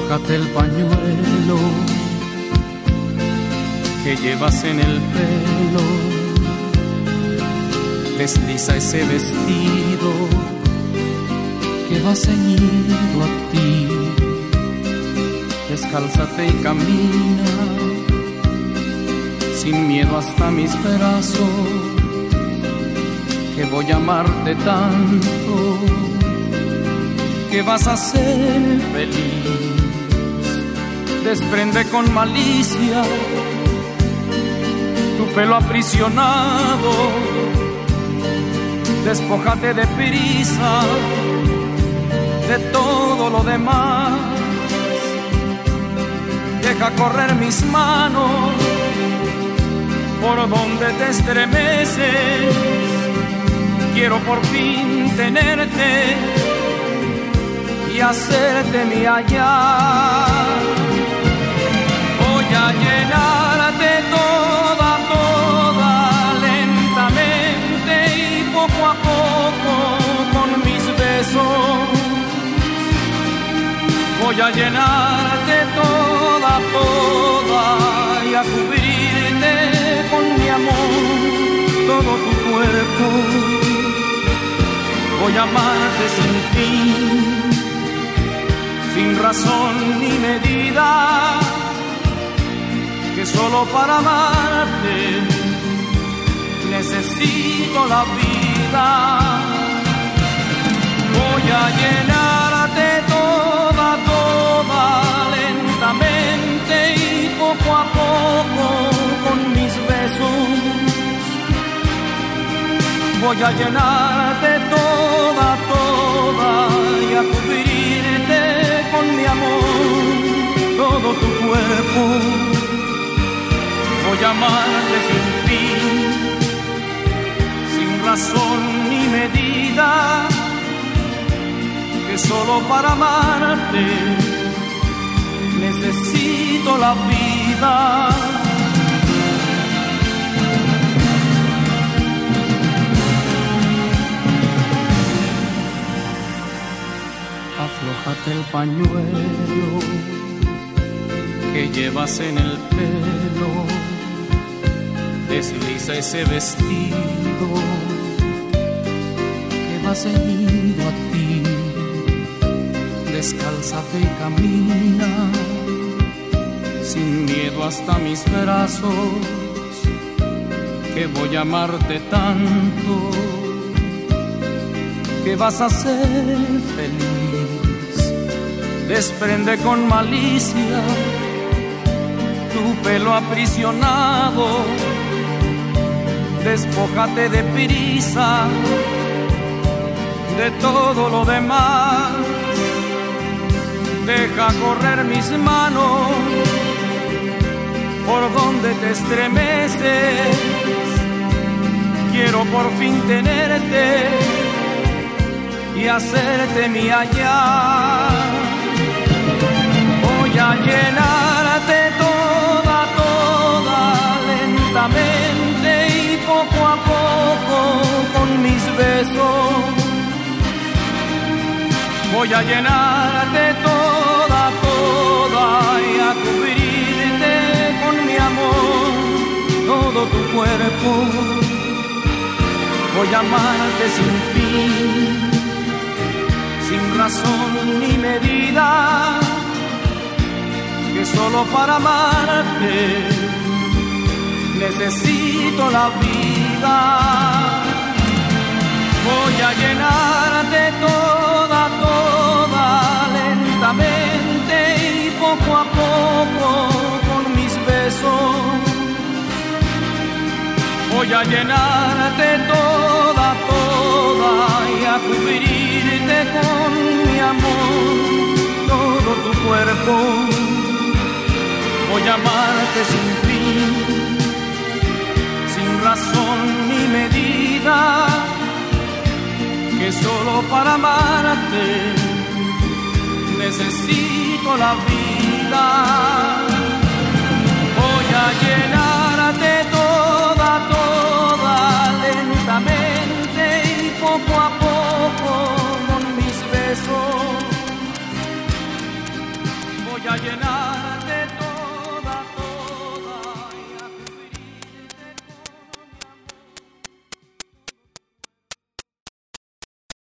Aflójate el pañuelo que llevas en el pelo, desliza ese vestido que va ceñido a ti, descálzate y camina sin miedo hasta mis brazos, que voy a amarte tanto que vas a ser feliz. Desprende con malicia tu pelo aprisionado, despójate de prisa de todo lo demás, deja correr mis manos por donde te estremeces, quiero por fin tenerte y hacerte mía ya. Voy a llenarte toda, toda, lentamente y poco a poco con mis besos. Voy a llenarte toda, toda y a cubrirte con mi amor todo tu cuerpo. Voy a amarte sin fin, sin razón ni medida, que solo para amarte necesito la vida. Voy a llenarte toda, toda, lentamente y poco a poco con mis besos. Voy a llenarte toda, toda y a cubrirte con mi amor todo tu cuerpo. Voy a amarte sin fin, sin razón ni medida, que solo para amarte necesito la vida. Aflójate el pañuelo que llevas en el pelo, desliza ese vestido que va ceñido a ti, descálzate y camina sin miedo hasta mis brazos, que voy a amarte tanto que vas a ser feliz. Desprende con malicia tu pelo aprisionado, despójate de prisa de todo lo demás, deja correr mis manos por donde te estremeces, quiero por fin tenerte y hacerte mía ya. Voy a llenarte toda, toda, lentamente y poco a poco con mis besos. Voy a llenarte toda, toda y a cubrirte con mi amor todo tu cuerpo. Voy a amarte sin fin, sin razón ni medida, que solo para amarte necesito la vida. Voy a llenarte toda, toda, lentamente y poco a poco con mis besos. Voy a llenarte toda, toda y a cubrirte con mi amor todo tu cuerpo. Voy a amarte sin fin, sin razón ni medida, que solo para amarte necesito la vida. Voy a llenarte toda, toda, lentamente y poco a poco con mis besos. voy a llenar